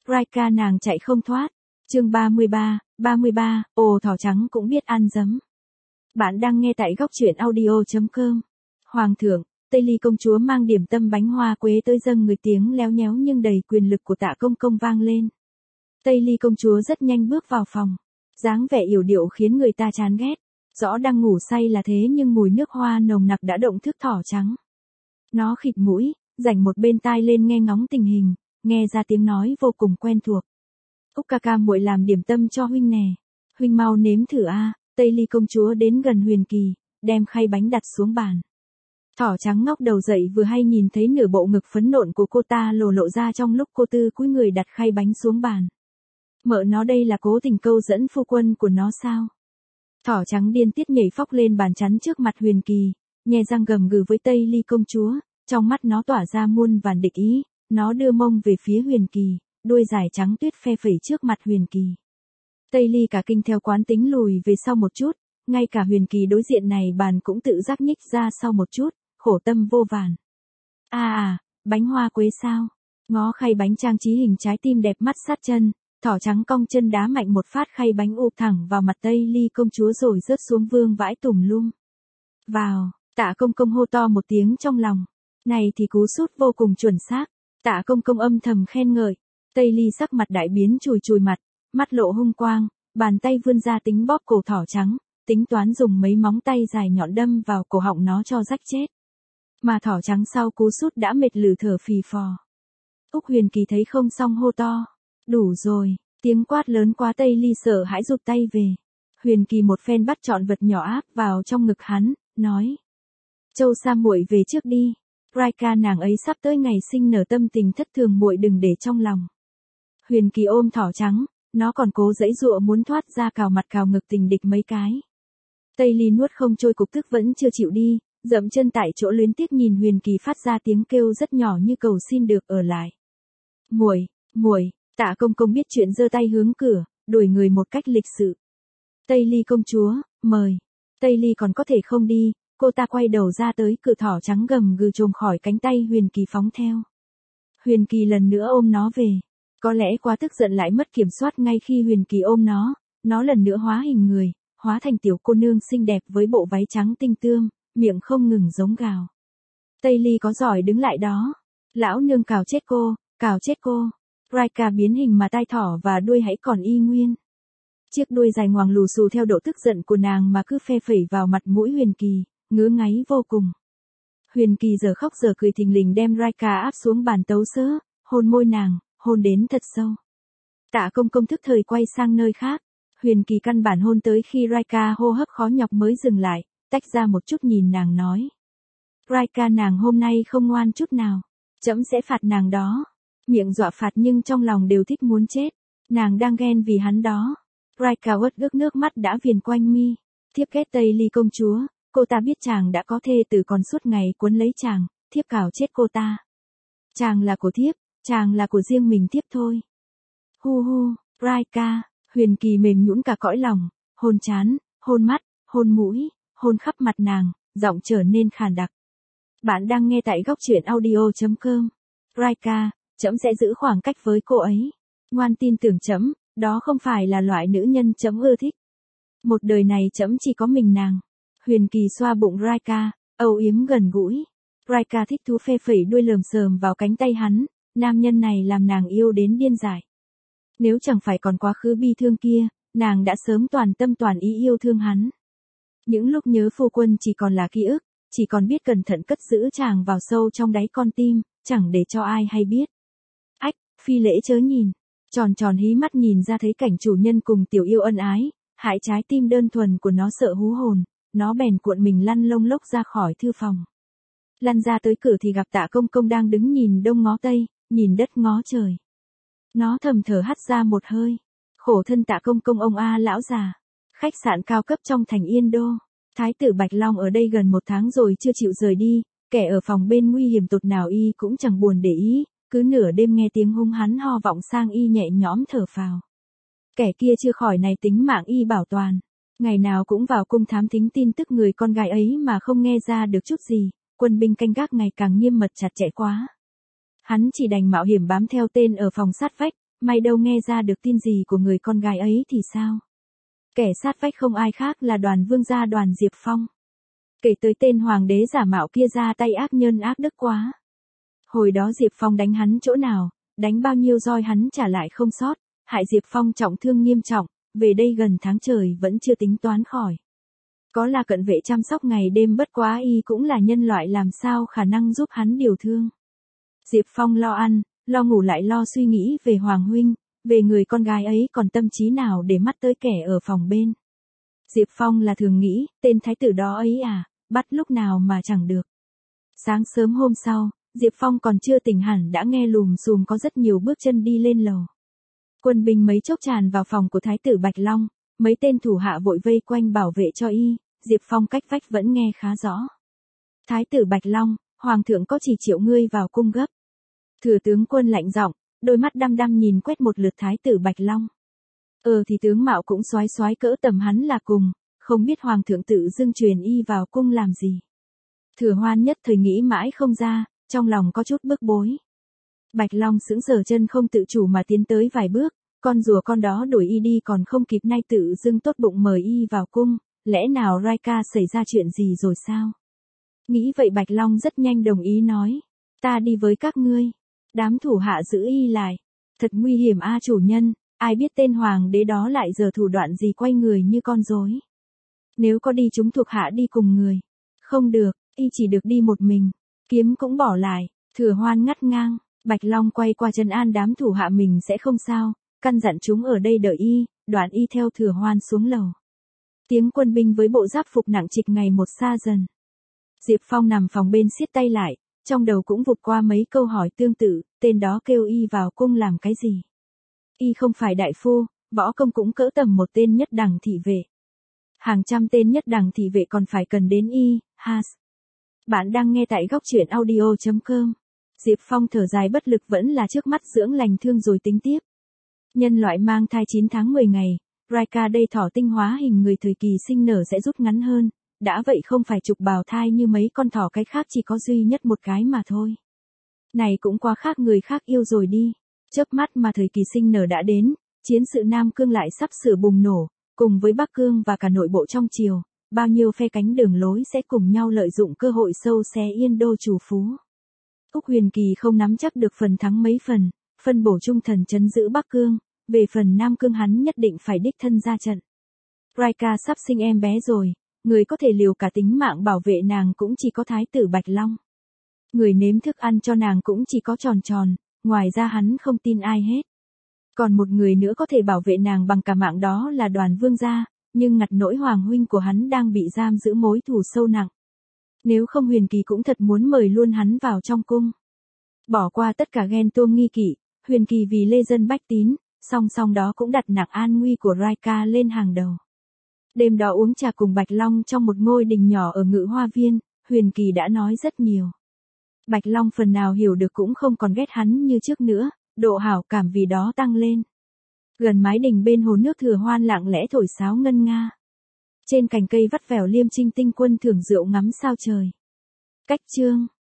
Raika nàng chạy không thoát. Chương 33, ồ thỏ trắng cũng biết ăn giấm. Bạn đang nghe tại góc truyện audio.com. Hoàng thượng, Tây Ly công chúa mang điểm tâm bánh hoa quế tới dâng người, tiếng léo nhéo nhưng đầy quyền lực của Tạ công công vang lên. Tây Ly công chúa rất nhanh bước vào phòng. Dáng vẻ yểu điệu khiến người ta chán ghét. Rõ đang ngủ say là thế nhưng mùi nước hoa nồng nặc đã động thức thỏ trắng. Nó khịt mũi, rảnh một bên tai lên nghe ngóng tình hình, nghe ra tiếng nói vô cùng quen thuộc. Úc ca ca muội làm điểm tâm cho huynh nè. Huynh mau nếm thử a. Tây Ly công chúa đến gần Huyền Kỳ, đem khay bánh đặt xuống bàn. Thỏ trắng ngóc đầu dậy vừa hay nhìn thấy nửa bộ ngực phấn nộn của cô ta lộ ra trong lúc cô tư cúi người đặt khay bánh xuống bàn. Mợ nó đây là cố tình câu dẫn phu quân của nó sao? Thỏ trắng điên tiết nhảy phóc lên bàn chắn trước mặt Huyền Kỳ, nhe răng gầm gừ với Tây Ly công chúa, trong mắt nó tỏa ra muôn vàn địch ý, nó đưa mông về phía Huyền Kỳ, đuôi dài trắng tuyết phe phẩy trước mặt Huyền Kỳ. Tây Ly cả kinh theo quán tính lùi về sau một chút, ngay cả Huyền Kỳ đối diện này bàn cũng tự giác nhích ra sau một chút, khổ tâm vô vàn. Bánh hoa quế sao? Ngó khay bánh trang trí hình trái tim đẹp mắt sát chân, thỏ trắng cong chân đá mạnh một phát khay bánh ụp thẳng vào mặt Tây Ly công chúa rồi rớt xuống vương vãi tùm lum. Vào, Tạ công công hô to một tiếng trong lòng. Này thì cú sút vô cùng chuẩn xác. Tạ công công âm thầm khen ngợi. Tây Ly sắc mặt đại biến, chùi mặt, mắt lộ hung quang, bàn tay vươn ra tính bóp cổ thỏ trắng, tính toán dùng mấy móng tay dài nhọn đâm vào cổ họng nó cho rách chết. Mà thỏ trắng sau cú sút đã mệt lử thở phì phò. Úc Huyền Kỳ thấy không xong hô to. Đủ rồi, tiếng quát lớn quá Tây Ly sợ hãi rụt tay về. Huyền Kỳ một phen bắt trọn vật nhỏ áp vào trong ngực hắn, nói. Châu Sa muội về trước đi. Raika nàng ấy sắp tới ngày sinh nở, tâm tình thất thường muội đừng để trong lòng. Huyền Kỳ ôm thỏ trắng, nó còn cố giãy giụa muốn thoát ra, cào mặt cào ngực tình địch mấy cái. Tây Ly nuốt không trôi cục tức vẫn chưa chịu đi, dậm chân tại chỗ luyến tiếc nhìn Huyền Kỳ phát ra tiếng kêu rất nhỏ như cầu xin được ở lại. Muội, Tạ công công biết chuyện giơ tay hướng cửa, đuổi người một cách lịch sự. Tây Ly công chúa, mời. Tây Ly còn có thể không đi, cô ta quay đầu ra tới cửa, thỏ trắng gầm gừ chồm khỏi cánh tay Huyền Kỳ phóng theo. Huyền Kỳ lần nữa ôm nó về. Có lẽ quá tức giận lại mất kiểm soát, ngay khi Huyền Kỳ ôm nó lần nữa hóa hình người, hóa thành tiểu cô nương xinh đẹp với bộ váy trắng tinh tươm, miệng không ngừng giống gào. Tây Ly có giỏi đứng lại đó. Lão nương cào chết cô. Raika biến hình mà tai thỏ và đuôi hãy còn y nguyên. Chiếc đuôi dài ngoằng lù xù theo độ tức giận của nàng mà cứ phe phẩy vào mặt mũi Huyền Kỳ, ngứa ngáy vô cùng. Huyền Kỳ giờ khóc giờ cười, thình lình đem Raika áp xuống bàn tấu sớ, hôn môi nàng, hôn đến thật sâu. Tạ công công thức thời quay sang nơi khác. Huyền Kỳ căn bản hôn tới khi Raika hô hấp khó nhọc mới dừng lại, tách ra một chút nhìn nàng nói. Raika nàng hôm nay không ngoan chút nào, trẫm sẽ phạt nàng đó. Miệng dọa phạt nhưng trong lòng đều thích muốn chết. Nàng đang ghen vì hắn đó. Raika uất ức, nước mắt đã viền quanh mi. Thiếp ghét Tây Ly công chúa, cô ta biết chàng đã có thê tử còn suốt ngày cuốn lấy chàng, thiếp cào chết cô ta. Chàng là của thiếp, chàng là của riêng mình thiếp thôi. Hu, Raika, Huyền Kỳ mềm nhũn cả cõi lòng, hôn trán, hôn mắt, hôn mũi, hôn khắp mặt nàng, giọng trở nên khàn đặc. Bạn đang nghe tại góc truyện audio.com. Raika, trẫm sẽ giữ khoảng cách với cô ấy. Ngoan tin tưởng trẫm, đó không phải là loại nữ nhân trẫm ưa thích. Một đời này trẫm chỉ có mình nàng. Huyền Kỳ xoa bụng Raika, âu yếm gần gũi. Raika thích thú phe phẩy đuôi lườm xờm vào cánh tay hắn, nam nhân này làm nàng yêu đến điên dại. Nếu chẳng phải còn quá khứ bi thương kia, nàng đã sớm toàn tâm toàn ý yêu thương hắn. Những lúc nhớ phu quân chỉ còn là ký ức, chỉ còn biết cẩn thận cất giữ chàng vào sâu trong đáy con tim, chẳng để cho ai hay biết. Ách, phi lễ chớ nhìn. Tròn hí mắt nhìn ra thấy cảnh chủ nhân cùng tiểu yêu ân ái, hại trái tim đơn thuần của nó sợ hú hồn, nó bèn cuộn mình lăn lông lốc ra khỏi thư phòng. Lăn ra tới cửa thì gặp Tạ công công đang đứng nhìn đông ngó tây, nhìn đất ngó trời. Nó thầm thở hắt ra một hơi. Khổ thân Tạ công công ông a lão già. Khách sạn cao cấp trong thành Yên Đô. Thái tử Bạch Long ở đây gần 1 tháng rồi chưa chịu rời đi, kẻ ở phòng bên nguy hiểm tột nào y cũng chẳng buồn để ý, cứ nửa đêm nghe tiếng hung hắn ho vọng sang y nhẹ nhõm thở phào. Kẻ kia chưa khỏi này tính mạng y bảo toàn, ngày nào cũng vào cung thám thính tin tức người con gái ấy mà không nghe ra được chút gì, quân binh canh gác ngày càng nghiêm mật chặt chẽ quá. Hắn chỉ đành mạo hiểm bám theo tên ở phòng sát vách, may đâu nghe ra được tin gì của người con gái ấy thì sao? Kẻ sát vách không ai khác là Đoàn Vương gia Đoàn Diệp Phong. Kể tới tên hoàng đế giả mạo kia ra tay ác nhân ác đức quá. Hồi đó Diệp Phong đánh hắn chỗ nào, đánh bao nhiêu roi hắn trả lại không sót, hại Diệp Phong trọng thương nghiêm trọng, về đây gần tháng trời vẫn chưa tính toán khỏi. Có là cận vệ chăm sóc ngày đêm bất quá y cũng là nhân loại làm sao khả năng giúp hắn điều thương. Diệp Phong lo ăn, lo ngủ lại lo suy nghĩ về Hoàng huynh, về người con gái ấy còn tâm trí nào để mắt tới kẻ ở phòng bên. Diệp Phong là thường nghĩ, tên thái tử đó ấy à, bắt lúc nào mà chẳng được. Sáng sớm hôm sau, Diệp Phong còn chưa tỉnh hẳn đã nghe lùm xùm có rất nhiều bước chân đi lên lầu. Quân binh mấy chốc tràn vào phòng của thái tử Bạch Long, mấy tên thủ hạ vội vây quanh bảo vệ cho y, Diệp Phong cách vách vẫn nghe khá rõ. Thái tử Bạch Long, hoàng thượng có chỉ triệu ngươi vào cung gấp. Thừa tướng Quân lạnh giọng, đôi mắt đăm đăm nhìn quét một lượt thái tử Bạch Long. Thì tướng mạo cũng soái soái cỡ tầm hắn là cùng, không biết hoàng thượng tự dưng truyền y vào cung làm gì. Thừa Hoan nhất thời nghĩ mãi không ra, trong lòng có chút bức bối. Bạch Long sững sờ chân không tự chủ mà tiến tới vài bước, con rùa con đó đuổi y đi còn không kịp nay tự dưng tốt bụng mời y vào cung, lẽ nào Raika xảy ra chuyện gì rồi sao? Nghĩ vậy Bạch Long rất nhanh đồng ý nói, ta đi với các ngươi. Đám thủ hạ giữ y lại, thật nguy hiểm a chủ nhân, ai biết tên hoàng đế đó lại giờ thủ đoạn gì quay người như con rối. Nếu có đi chúng thuộc hạ đi cùng người. Không được, y chỉ được đi một mình, kiếm cũng bỏ lại. Thừa Hoan ngắt ngang, Bạch Long quay qua trấn an đám thủ hạ mình sẽ không sao, căn dặn chúng ở đây đợi y, đoạn y theo Thừa Hoan xuống lầu. Tiếng quân binh với bộ giáp phục nặng trịch ngày một xa dần. Diệp Phong nằm phòng bên siết tay lại, trong đầu cũng vụt qua mấy câu hỏi tương tự, tên đó kêu y vào cung làm cái gì? Y không phải đại phu, võ công cũng cỡ tầm một tên nhất đẳng thị vệ. Hàng trăm tên nhất đẳng thị vệ còn phải cần đến y, has. Bạn đang nghe tại góc truyện audio.com. Diệp Phong thở dài bất lực vẫn là trước mắt dưỡng lành thương rồi tính tiếp. Nhân loại mang thai 9 tháng 10 ngày, Raika đây thỏ tinh hóa hình người thời kỳ sinh nở sẽ rút ngắn hơn, đã vậy không phải trục bào thai như mấy con thỏ cái khác chỉ có duy nhất một cái mà thôi. Này cũng quá khác người khác yêu rồi đi. Chớp mắt mà thời kỳ sinh nở đã đến, chiến sự Nam Cương lại sắp sửa bùng nổ, cùng với Bắc Cương và cả nội bộ trong triều, bao nhiêu phe cánh đường lối sẽ cùng nhau lợi dụng cơ hội sâu xé yên đô chủ phú. Úc Huyền Kỳ không nắm chắc được phần thắng mấy phần, phân bổ trung thần trấn giữ Bắc Cương, về phần Nam Cương hắn nhất định phải đích thân ra trận. Raika sắp sinh em bé rồi, người có thể liều cả tính mạng bảo vệ nàng cũng chỉ có thái tử Bạch Long. Người nếm thức ăn cho nàng cũng chỉ có Tròn Tròn, ngoài ra hắn không tin ai hết. Còn một người nữa có thể bảo vệ nàng bằng cả mạng đó là Đoàn Vương gia, nhưng ngặt nỗi hoàng huynh của hắn đang bị giam giữ mối thù sâu nặng. Nếu không Huyền Kỳ cũng thật muốn mời luôn hắn vào trong cung. Bỏ qua tất cả ghen tuông nghi kỵ, Huyền Kỳ vì lê dân bách tín, song song đó cũng đặt nặng an nguy của Raika lên hàng đầu. Đêm đó uống trà cùng Bạch Long trong một ngôi đình nhỏ ở Ngự Hoa Viên, Huyền Kỳ đã nói rất nhiều. Bạch Long phần nào hiểu được cũng không còn ghét hắn như trước nữa, độ hảo cảm vì đó tăng lên. Gần mái đình bên hồ nước Thừa Hoan lặng lẽ thổi sáo ngân nga. Trên cành cây vắt vẻo Liêm Trinh Tinh Quân thưởng rượu ngắm sao trời. Cách chương